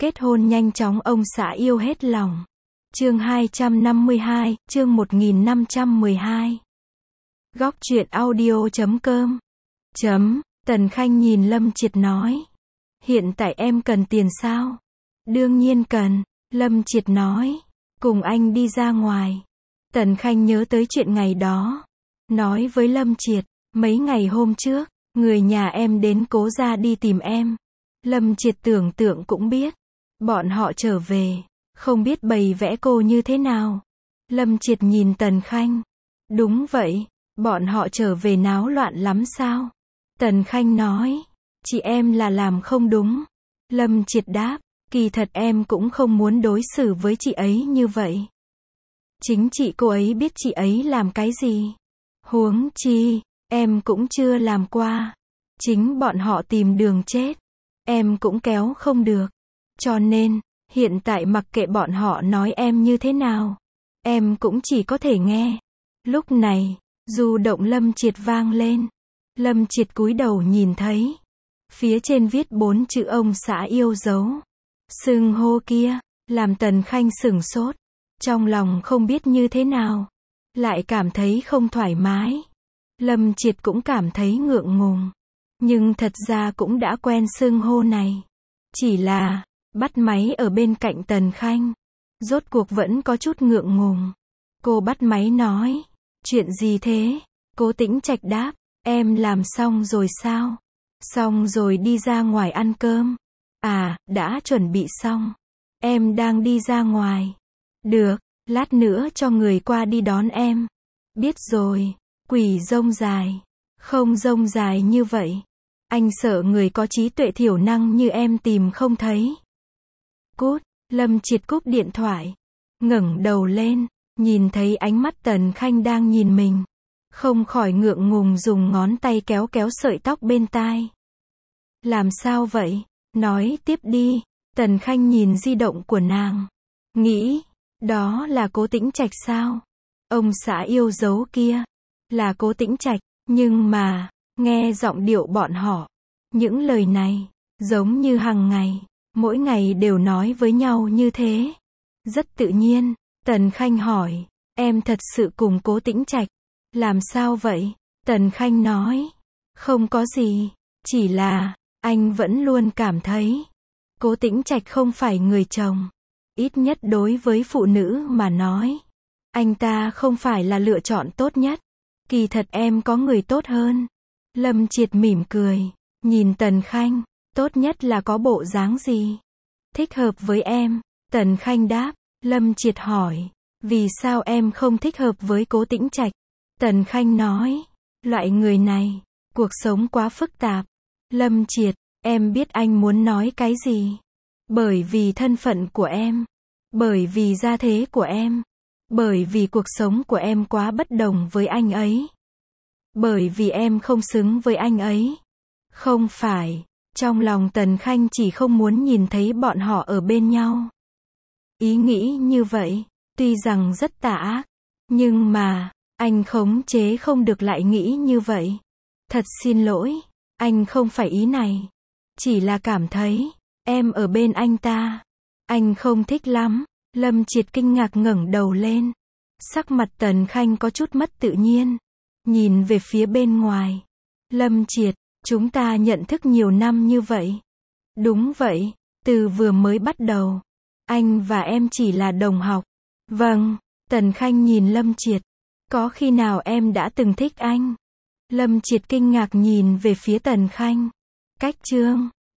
Kết hôn nhanh chóng ông xã yêu hết lòng. Chương 252, chương 1512. Góc truyện audio.com. Tần Khanh nhìn Lâm Triệt nói. Hiện tại em cần tiền sao? Đương nhiên cần. Lâm Triệt nói. Cùng anh đi ra ngoài. Tần Khanh nhớ tới chuyện ngày đó. Nói với Lâm Triệt. Mấy ngày hôm trước, người nhà em đến Cố gia đi tìm em. Lâm Triệt tưởng tượng cũng biết. Bọn họ trở về. Không biết bày vẽ cô như thế nào. Lâm Triệt nhìn Tần Khanh. Đúng vậy. Bọn họ trở về náo loạn lắm sao? Tần Khanh nói. Chị em là làm không đúng. Lâm Triệt đáp. Kỳ thật em cũng không muốn đối xử với chị ấy như vậy. Chính chị cô ấy biết chị ấy làm cái gì. Huống chi, em cũng chưa làm qua. Chính bọn họ tìm đường chết. Em cũng kéo không được. Cho nên, hiện tại mặc kệ bọn họ nói em như thế nào. Em cũng chỉ có thể nghe. Lúc này, du động Lâm Triệt vang lên. Lâm Triệt cúi đầu nhìn thấy. Phía trên viết 4 chữ ông xã yêu dấu. Xưng hô kia, làm Tần Khanh sửng sốt. Trong lòng không biết như thế nào. Lại cảm thấy không thoải mái. Lâm Triệt cũng cảm thấy ngượng ngùng. Nhưng thật ra cũng đã quen xưng hô này. Chỉ là, bắt máy ở bên cạnh Tần Khanh. Rốt cuộc vẫn có chút ngượng ngùng. Cô bắt máy nói. Chuyện gì thế? Cố Tĩnh Trạch đáp. Em làm xong rồi sao? Xong rồi đi ra ngoài ăn cơm. À, đã chuẩn bị xong. Em đang đi ra ngoài. Được, lát nữa cho người qua đi đón em. Biết rồi, quỷ rông dài. Không rông dài như vậy. Anh sợ người có trí tuệ thiểu năng như em tìm không thấy. Cút, Lâm Triệt cúp điện thoại. Ngẩng đầu lên, nhìn thấy ánh mắt Tần Khanh đang nhìn mình. Không khỏi ngượng ngùng dùng ngón tay kéo kéo sợi tóc bên tai. Làm sao vậy? Nói tiếp đi. Tần Khanh nhìn di động của nàng. Nghĩ, đó là Cố Tĩnh Trạch sao? Ông xã yêu dấu kia. Là Cố Tĩnh Trạch, nhưng mà, nghe giọng điệu bọn họ. Những lời này, giống như hàng ngày, mỗi ngày đều nói với nhau như thế. Rất tự nhiên, Tần Khanh hỏi, em thật sự cùng Cố Tĩnh Trạch. Làm sao vậy? Tần Khanh nói, không có gì, chỉ là, anh vẫn luôn cảm thấy, Cố Tĩnh Trạch không phải người chồng. Ít nhất đối với phụ nữ mà nói, anh ta không phải là lựa chọn tốt nhất. Kỳ thật em có người tốt hơn. Lâm Triệt mỉm cười, nhìn Tần Khanh, tốt nhất là có bộ dáng gì? Thích hợp với em. Tần Khanh đáp. Lâm Triệt hỏi, vì sao em không thích hợp với Cố Tĩnh Trạch? Tần Khanh nói, loại người này, cuộc sống quá phức tạp. Lâm Triệt, em biết anh muốn nói cái gì? Bởi vì thân phận của em, bởi vì gia thế của em, bởi vì cuộc sống của em quá bất đồng với anh ấy. Bởi vì em không xứng với anh ấy. Không phải, trong lòng Tần Khanh chỉ không muốn nhìn thấy bọn họ ở bên nhau. Ý nghĩ như vậy, tuy rằng rất tà ác, nhưng mà, anh khống chế không được lại nghĩ như vậy. Thật xin lỗi, anh không phải ý này. Chỉ là cảm thấy, em ở bên anh ta. Anh không thích lắm. Lâm Triệt kinh ngạc ngẩng đầu lên. Sắc mặt Tần Khanh có chút mất tự nhiên. Nhìn về phía bên ngoài. Lâm Triệt, chúng ta nhận thức nhiều năm như vậy. Đúng vậy, từ vừa mới bắt đầu. Anh và em chỉ là đồng học. Vâng, Tần Khanh nhìn Lâm Triệt. Có khi nào em đã từng thích anh? Lâm Triệt kinh ngạc nhìn về phía Tần Khanh. Cách chương